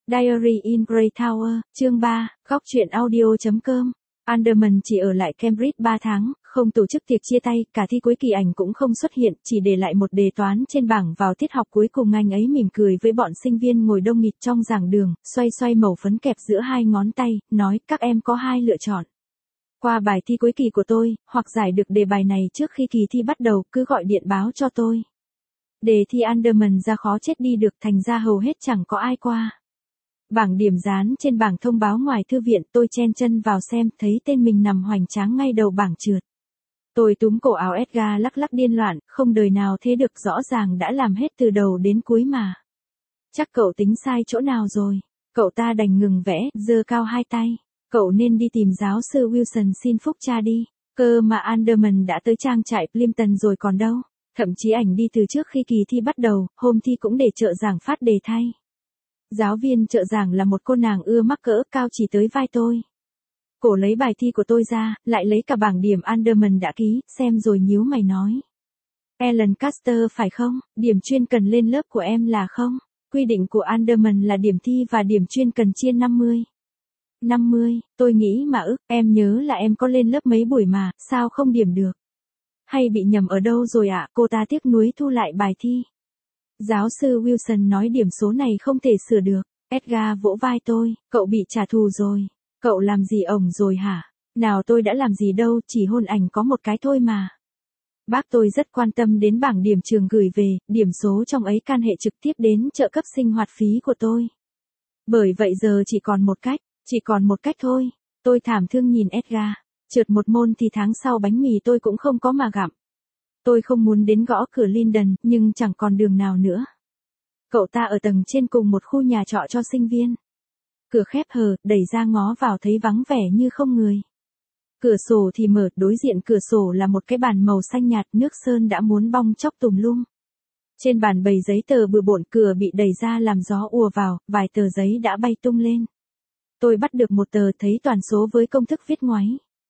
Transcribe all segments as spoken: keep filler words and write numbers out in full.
Diary in Grey Tower, chương ba, góc truyện audio.com. Anderman chỉ ở lại Cambridge ba tháng, không tổ chức tiệc chia tay, cả thi cuối kỳ ảnh cũng không xuất hiện, chỉ để lại một đề toán trên bảng vào tiết học cuối cùng. Anh ấy mỉm cười với bọn sinh viên ngồi đông nghịt trong giảng đường, xoay xoay mẩu phấn kẹp giữa hai ngón tay, nói các em có hai lựa chọn. Qua bài thi cuối kỳ của tôi, hoặc giải được đề bài này trước khi kỳ thi bắt đầu, cứ gọi điện báo cho tôi. Đề thi Anderman ra khó chết đi được, thành ra hầu hết chẳng có ai qua. Bảng điểm dán trên bảng thông báo ngoài thư viện, tôi chen chân vào xem, thấy tên mình nằm hoành tráng ngay đầu bảng trượt. Tôi túm cổ áo Edgar lắc lắc điên loạn, không đời nào thế được, rõ ràng đã làm hết từ đầu đến cuối mà. Chắc cậu tính sai chỗ nào rồi. Cậu ta đành ngừng vẽ, giơ cao hai tay. Cậu nên đi tìm giáo sư Wilson xin phúc cha đi. Cơ mà Anderman đã tới trang trại Plimpton rồi còn đâu. Thậm chí ảnh đi từ trước khi kỳ thi bắt đầu, hôm thi cũng để trợ giảng phát đề thay. Giáo viên trợ giảng là một cô nàng ưa mắc cỡ, cao chỉ tới vai tôi. Cổ lấy bài thi của tôi ra, lại lấy cả bảng điểm Anderman đã ký, xem rồi nhíu mày nói. Ellen Caster phải không? Điểm chuyên cần lên lớp của em là không? Quy định của Anderman là điểm thi và điểm chuyên cần chia năm mươi. năm mươi, tôi nghĩ mà ức, em nhớ là em có lên lớp mấy buổi mà, sao không điểm được? Hay bị nhầm ở đâu rồi ạ? À? Cô ta tiếc nuối thu lại bài thi. Giáo sư Wilson nói điểm số này không thể sửa được. Edgar vỗ vai tôi, cậu bị trả thù rồi. Cậu làm gì ổng rồi hả? Nào tôi đã làm gì đâu, chỉ hôn ảnh có một cái thôi mà. Bác tôi rất quan tâm đến bảng điểm trường gửi về, điểm số trong ấy can hệ trực tiếp đến trợ cấp sinh hoạt phí của tôi. Bởi vậy giờ chỉ còn một cách, chỉ còn một cách thôi. Tôi thảm thương nhìn Edgar. Trượt một môn thì tháng sau bánh mì tôi cũng không có mà gặm. Tôi không muốn đến gõ cửa Lyndon, nhưng chẳng còn đường nào nữa. Cậu ta ở tầng trên cùng một khu nhà trọ cho sinh viên. Cửa khép hờ, đẩy ra ngó vào thấy vắng vẻ như không người. Cửa sổ thì mở, đối diện cửa sổ là một cái bàn màu xanh nhạt, nước sơn đã muốn bong chóc tùm lum. Trên bàn bày giấy tờ bừa bộn, cửa bị đẩy ra làm gió ùa vào, vài tờ giấy đã bay tung lên. Tôi bắt được một tờ, thấy toàn số với công thức viết ngoáy.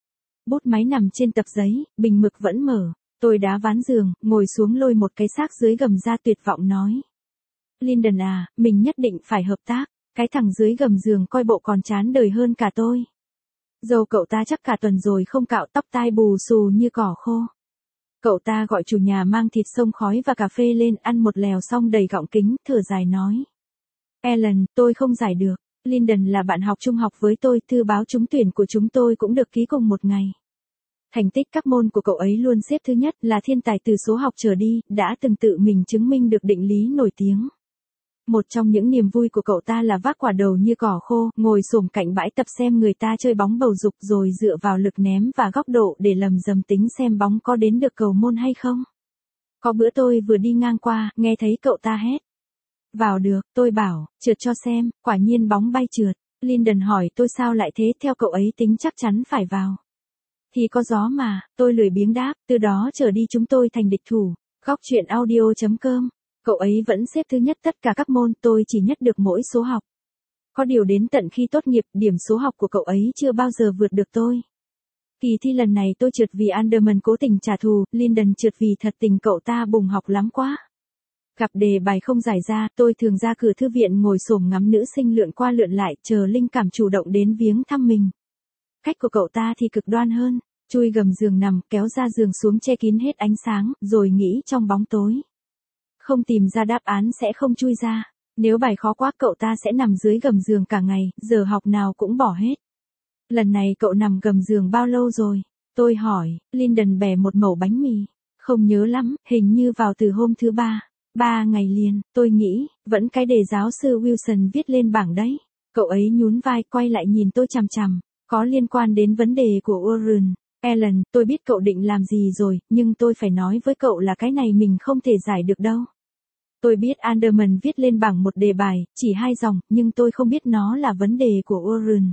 Bút máy nằm trên tập giấy, bình mực vẫn mở. Tôi đá ván giường, ngồi xuống lôi một cái xác dưới gầm ra, tuyệt vọng nói. Lyndon à, mình nhất định phải hợp tác. Cái thằng dưới gầm giường coi bộ còn chán đời hơn cả tôi. Dâu cậu ta chắc cả tuần rồi không cạo, tóc tai bù xù như cỏ khô. Cậu ta gọi chủ nhà mang thịt xông khói và cà phê lên, ăn một lèo xong đầy gọng kính, thở dài nói. Ellen, tôi không giải được. Lyndon là bạn học trung học với tôi, thư báo trúng tuyển của chúng tôi cũng được ký cùng một ngày. Thành tích các môn của cậu ấy luôn xếp thứ nhất, là thiên tài từ số học trở đi, đã từng tự mình chứng minh được định lý nổi tiếng. Một trong những niềm vui của cậu ta là vác quả đầu như cỏ khô, ngồi xổm cạnh bãi tập xem người ta chơi bóng bầu dục rồi dựa vào lực ném và góc độ để lầm rầm tính xem bóng có đến được cầu môn hay không. Có bữa tôi vừa đi ngang qua, nghe thấy cậu ta hét. Vào được, tôi bảo, trượt cho xem, quả nhiên bóng bay trượt. Lyndon hỏi tôi sao lại thế, theo cậu ấy tính chắc chắn phải vào. Thì có gió mà, tôi lười biếng đáp, từ đó trở đi chúng tôi thành địch thủ. Góc truyện audio.com. Cậu ấy vẫn xếp thứ nhất tất cả các môn, tôi chỉ nhất được mỗi số học. Có điều đến tận khi tốt nghiệp, điểm số học của cậu ấy chưa bao giờ vượt được tôi. Kỳ thi lần này tôi trượt vì Anderman cố tình trả thù, Lyndon trượt vì thật tình cậu ta bùng học lắm quá. Gặp đề bài không giải ra, tôi thường ra cửa thư viện ngồi xổm ngắm nữ sinh lượn qua lượn lại, chờ linh cảm chủ động đến viếng thăm mình. Cách của cậu ta thì cực đoan hơn, chui gầm giường nằm, kéo ra giường xuống che kín hết ánh sáng, rồi nghĩ trong bóng tối. Không tìm ra đáp án sẽ không chui ra. Nếu bài khó quá cậu ta sẽ nằm dưới gầm giường cả ngày, giờ học nào cũng bỏ hết. Lần này cậu nằm gầm giường bao lâu rồi? Tôi hỏi. Lyndon bẻ một mẩu bánh mì. Không nhớ lắm, hình như vào từ hôm thứ ba. Ba ngày liền, tôi nghĩ, vẫn cái đề giáo sư Wilson viết lên bảng đấy. Cậu ấy nhún vai quay lại nhìn tôi chằm chằm. Có liên quan đến vấn đề của Warren. Ellen, tôi biết cậu định làm gì rồi, nhưng tôi phải nói với cậu là cái này mình không thể giải được đâu. Tôi biết Anderman viết lên bảng một đề bài, chỉ hai dòng, nhưng tôi không biết nó là vấn đề của Warren.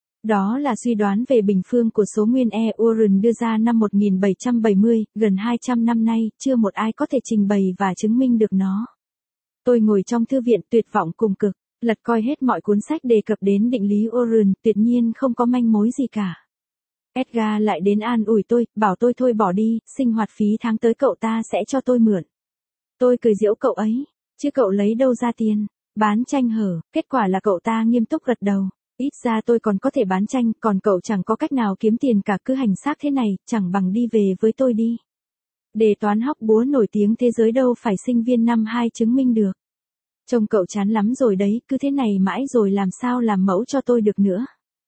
Đó là suy đoán về bình phương của số nguyên E Warren đưa ra năm một nghìn bảy trăm bảy mươi, gần hai trăm năm nay, chưa một ai có thể trình bày và chứng minh được nó. Tôi ngồi trong thư viện tuyệt vọng cùng cực, lật coi hết mọi cuốn sách đề cập đến định lý Warren, tuyệt nhiên không có manh mối gì cả. Edgar lại đến an ủi tôi, bảo tôi thôi bỏ đi, sinh hoạt phí tháng tới cậu ta sẽ cho tôi mượn. Tôi cười giễu cậu ấy, chứ cậu lấy đâu ra tiền. Bán tranh hở, kết quả là cậu ta nghiêm túc gật đầu. Ít ra tôi còn có thể bán tranh, còn cậu chẳng có cách nào kiếm tiền cả, cứ hành xác thế này, chẳng bằng đi về với tôi đi. Đề toán hóc búa nổi tiếng thế giới đâu phải sinh viên năm hai chứng minh được. Trông cậu chán lắm rồi đấy, cứ thế này mãi rồi làm sao làm mẫu cho tôi được nữa.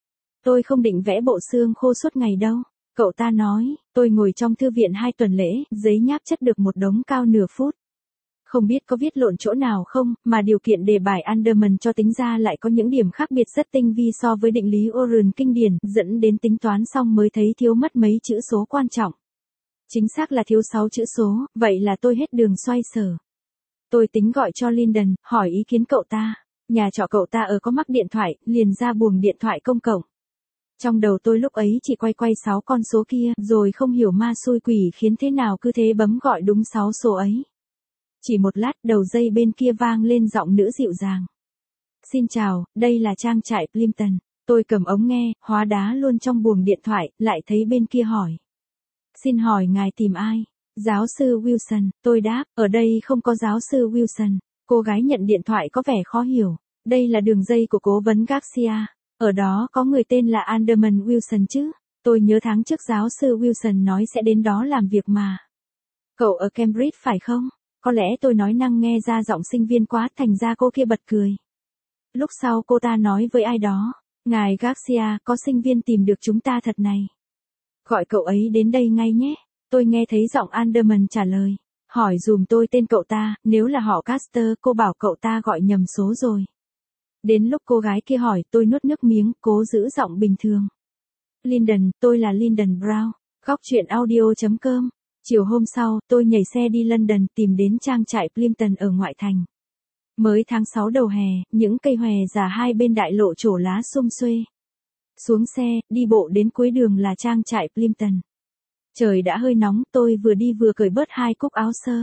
Tôi không định vẽ bộ xương khô suốt ngày đâu. Cậu ta nói, tôi ngồi trong thư viện hai tuần lễ, giấy nháp chất được một đống cao nửa phút. Không biết có viết lộn chỗ nào không, mà điều kiện đề bài Anderman cho tính ra lại có những điểm khác biệt rất tinh vi so với định lý Oren kinh điển, dẫn đến tính toán xong mới thấy thiếu mất mấy chữ số quan trọng. Chính xác là thiếu sáu chữ số, vậy là tôi hết đường xoay sở. Tôi tính gọi cho Lyndon, hỏi ý kiến cậu ta. Nhà trọ cậu ta ở có mắc điện thoại, liền ra buồng điện thoại công cộng. Trong đầu tôi lúc ấy chỉ quay quay sáu con số kia, rồi không hiểu ma xui quỷ khiến thế nào cứ thế bấm gọi đúng sáu số ấy. Chỉ một lát, đầu dây bên kia vang lên giọng nữ dịu dàng. Xin chào, đây là trang trại Plimpton. Tôi cầm ống nghe, hóa đá luôn trong buồng điện thoại, lại thấy bên kia hỏi. Xin hỏi ngài tìm ai? Giáo sư Wilson, tôi đáp, ở đây không có giáo sư Wilson. Cô gái nhận điện thoại có vẻ khó hiểu. Đây là đường dây của cố vấn Garcia. Ở đó có người tên là Anderman Wilson chứ. Tôi nhớ tháng trước giáo sư Wilson nói sẽ đến đó làm việc mà. Cậu ở Cambridge phải không? Có lẽ tôi nói năng nghe ra giọng sinh viên quá, thành ra cô kia bật cười. Lúc sau cô ta nói với ai đó, ngài Garcia, có sinh viên tìm được chúng ta thật này. Gọi cậu ấy đến đây ngay nhé. Tôi nghe thấy giọng Anderman trả lời. Hỏi dùm tôi tên cậu ta, nếu là họ Caster, cô bảo cậu ta gọi nhầm số rồi. Đến lúc cô gái kia hỏi, tôi nuốt nước miếng, cố giữ giọng bình thường. Lyndon, tôi là Lyndon Brown, góc truyện audio chấm com. Chiều hôm sau, tôi nhảy xe đi London tìm đến trang trại Plimpton ở ngoại thành. Mới tháng sáu đầu hè, những cây hòe già hai bên đại lộ trổ lá sum xuê. Xuống xe, đi bộ đến cuối đường là trang trại Plimpton. Trời đã hơi nóng, tôi vừa đi vừa cởi bớt hai cúc áo sơ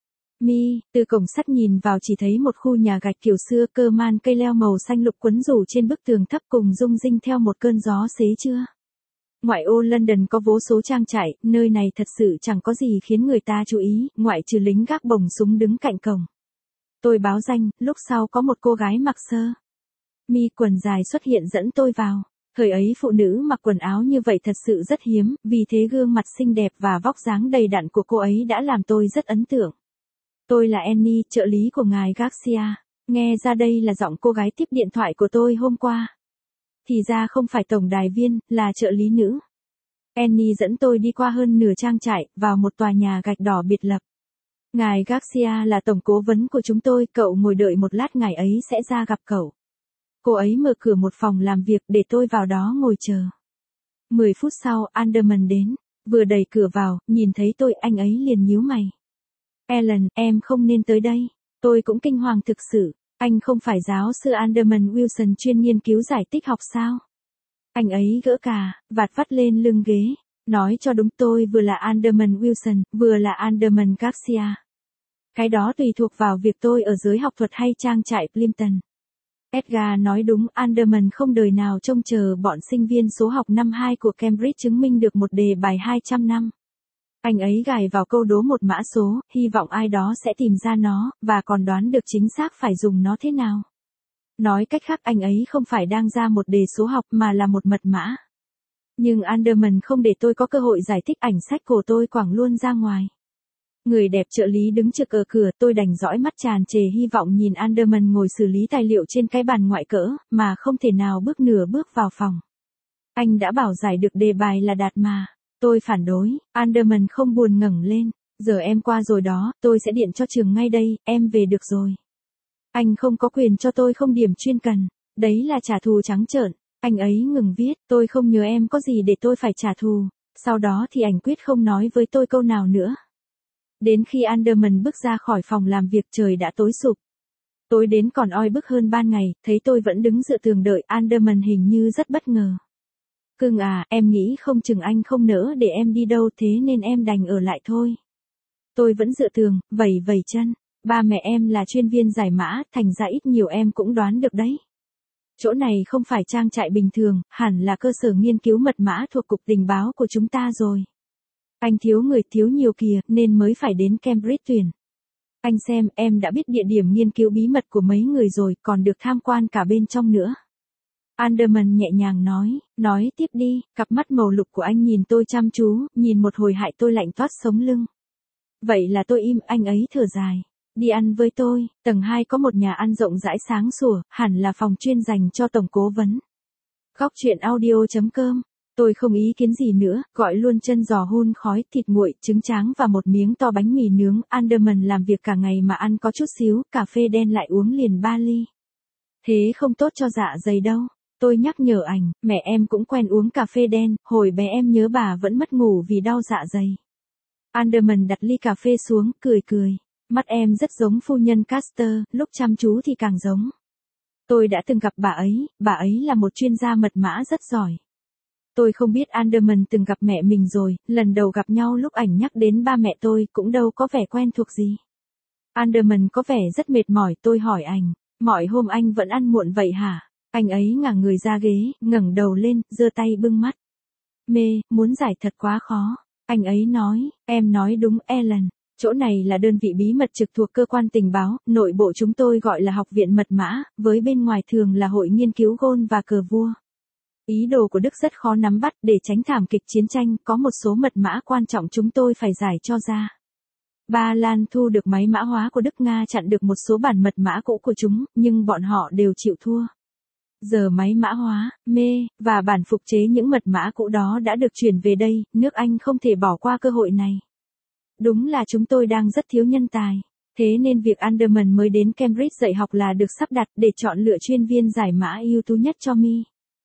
mi, từ cổng sắt nhìn vào chỉ thấy một khu nhà gạch kiểu xưa, cơ man cây leo màu xanh lục quấn rủ trên bức tường thấp cùng rung rinh theo một cơn gió xế trưa. Ngoại ô London có vô số trang trại, nơi này thật sự chẳng có gì khiến người ta chú ý, ngoại trừ lính gác bồng súng đứng cạnh cổng. Tôi báo danh, lúc sau có một cô gái mặc sơ mi quần dài xuất hiện dẫn tôi vào. Thời ấy phụ nữ mặc quần áo như vậy thật sự rất hiếm, vì thế gương mặt xinh đẹp và vóc dáng đầy đặn của cô ấy đã làm tôi rất ấn tượng. Tôi là Annie, trợ lý của ngài Garcia. Nghe ra đây là giọng cô gái tiếp điện thoại của tôi hôm qua. Thì ra không phải tổng đài viên, là trợ lý nữ. Annie dẫn tôi đi qua hơn nửa trang trại, vào một tòa nhà gạch đỏ biệt lập. Ngài Garcia là tổng cố vấn của chúng tôi, cậu ngồi đợi một lát, ngài ấy sẽ ra gặp cậu. Cô ấy mở cửa một phòng làm việc để tôi vào đó ngồi chờ. Mười phút sau, Anderman đến. Vừa đẩy cửa vào, nhìn thấy tôi, anh ấy liền nhíu mày. Ellen, em không nên tới đây. Tôi cũng kinh hoàng thực sự. Anh không phải giáo sư Anderman Wilson chuyên nghiên cứu giải tích học sao? Anh ấy gỡ cà, vạt vắt lên lưng ghế. Nói cho đúng, tôi vừa là Anderman Wilson, vừa là Anderman Garcia. Cái đó tùy thuộc vào việc tôi ở giới học thuật hay trang trại Plimpton. Edgar nói đúng, Anderman không đời nào trông chờ bọn sinh viên số học năm hai của Cambridge chứng minh được một đề bài hai trăm năm. Anh ấy gài vào câu đố một mã số, hy vọng ai đó sẽ tìm ra nó, và còn đoán được chính xác phải dùng nó thế nào. Nói cách khác, anh ấy không phải đang ra một đề số học mà là một mật mã. Nhưng Anderman không để tôi có cơ hội giải thích, ảnh sách của tôi quẳng luôn ra ngoài. Người đẹp trợ lý đứng trực ở cửa, tôi đành dõi mắt tràn trề hy vọng nhìn Anderman ngồi xử lý tài liệu trên cái bàn ngoại cỡ, mà không thể nào bước nửa bước vào phòng. Anh đã bảo giải được đề bài là đạt mà. Tôi phản đối, Anderman không buồn ngẩng lên. Giờ em qua rồi đó, tôi sẽ điện cho trường ngay đây, em về được rồi. Anh không có quyền cho tôi không điểm chuyên cần. Đấy là trả thù trắng trợn. Anh ấy ngừng viết, tôi không nhớ em có gì để tôi phải trả thù. Sau đó thì anh quyết không nói với tôi câu nào nữa. Đến khi Anderman bước ra khỏi phòng làm việc, trời đã tối sụp. Tối đến còn oi bức hơn ban ngày, thấy tôi vẫn đứng dựa tường đợi, Anderman hình như rất bất ngờ. Cưng à, em nghĩ không chừng anh không nỡ để em đi đâu, thế nên em đành ở lại thôi. Tôi vẫn dựa tường, vẩy vẩy chân. Ba mẹ em là chuyên viên giải mã, thành ra ít nhiều em cũng đoán được đấy. Chỗ này không phải trang trại bình thường, hẳn là cơ sở nghiên cứu mật mã thuộc cục tình báo của chúng ta rồi. Anh thiếu người thiếu nhiều kìa, nên mới phải đến Cambridge tuyển. Anh xem, em đã biết địa điểm nghiên cứu bí mật của mấy người rồi, còn được tham quan cả bên trong nữa. Anderman nhẹ nhàng nói, nói tiếp đi, cặp mắt màu lục của anh nhìn tôi chăm chú, nhìn một hồi hại tôi lạnh toát sống lưng. Vậy là tôi im, anh ấy thở dài. Đi ăn với tôi, tầng hai có một nhà ăn rộng rãi sáng sủa, hẳn là phòng chuyên dành cho tổng cố vấn. Góc chuyện audio.com. Tôi không ý kiến gì nữa, gọi luôn chân giò hun khói, thịt nguội, trứng tráng và một miếng to bánh mì nướng. Anderman làm việc cả ngày mà ăn có chút xíu, cà phê đen lại uống liền ba ly. Thế không tốt cho dạ dày đâu. Tôi nhắc nhở ảnh, mẹ em cũng quen uống cà phê đen, hồi bé em nhớ bà vẫn mất ngủ vì đau dạ dày. Anderman đặt ly cà phê xuống, cười cười. Mắt em rất giống phu nhân Caster, lúc chăm chú thì càng giống. Tôi đã từng gặp bà ấy, bà ấy là một chuyên gia mật mã rất giỏi. Tôi không biết Anderman từng gặp mẹ mình rồi, lần đầu gặp nhau lúc ảnh nhắc đến ba mẹ tôi cũng đâu có vẻ quen thuộc gì. Anderman có vẻ rất mệt mỏi, tôi hỏi anh, mọi hôm anh vẫn ăn muộn vậy hả? Anh ấy ngả người ra ghế, ngẩng đầu lên, giơ tay bưng mắt. Mê, muốn giải thật quá khó. Anh ấy nói, em nói đúng Ellen. Chỗ này là đơn vị bí mật trực thuộc cơ quan tình báo, nội bộ chúng tôi gọi là học viện mật mã, với bên ngoài thường là hội nghiên cứu gôn và cờ vua. Ý đồ của Đức rất khó nắm bắt, để tránh thảm kịch chiến tranh, có một số mật mã quan trọng chúng tôi phải giải cho ra. Ba Lan thu được máy mã hóa của Đức, Nga chặn được một số bản mật mã cũ của chúng, nhưng bọn họ đều chịu thua. Giờ máy mã hóa, mê, và bản phục chế những mật mã cũ đó đã được chuyển về đây, nước Anh không thể bỏ qua cơ hội này. Đúng là chúng tôi đang rất thiếu nhân tài. Thế nên việc Anderman mới đến Cambridge dạy học là được sắp đặt để chọn lựa chuyên viên giải mã ưu tú nhất cho Mi.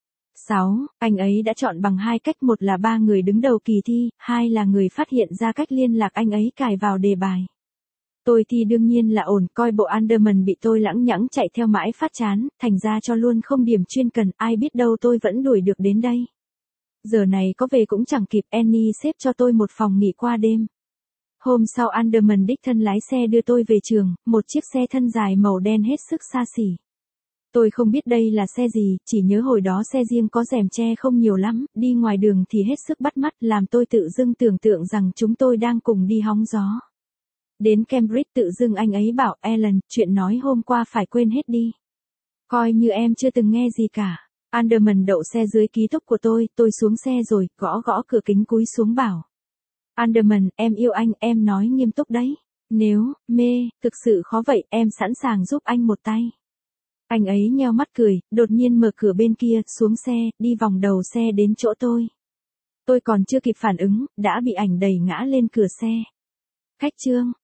sáu. Anh ấy đã chọn bằng hai cách, một là ba người đứng đầu kỳ thi, hai là người phát hiện ra cách liên lạc anh ấy cài vào đề bài. Tôi thì đương nhiên là ổn, coi bộ Anderman bị tôi lẳng nhẳng chạy theo mãi phát chán, thành ra cho luôn không điểm chuyên cần, ai biết đâu tôi vẫn đuổi được đến đây. Giờ này có về cũng chẳng kịp, Annie xếp cho tôi một phòng nghỉ qua đêm. Hôm sau Anderman đích thân lái xe đưa tôi về trường, một chiếc xe thân dài màu đen hết sức xa xỉ. Tôi không biết đây là xe gì, chỉ nhớ hồi đó xe riêng có rèm che không nhiều lắm, đi ngoài đường thì hết sức bắt mắt, làm tôi tự dưng tưởng tượng rằng chúng tôi đang cùng đi hóng gió. Đến Cambridge tự dưng anh ấy bảo, Ellen, chuyện nói hôm qua phải quên hết đi. Coi như em chưa từng nghe gì cả. Anderman đậu xe dưới ký túc của tôi, tôi xuống xe rồi, gõ gõ cửa kính cúi xuống bảo. Anderman, em yêu anh, em nói nghiêm túc đấy. Nếu, mê, thực sự khó vậy, em sẵn sàng giúp anh một tay. Anh ấy nheo mắt cười, đột nhiên mở cửa bên kia, xuống xe, đi vòng đầu xe đến chỗ tôi. Tôi còn chưa kịp phản ứng, đã bị ảnh đẩy ngã lên cửa xe. Khách trương.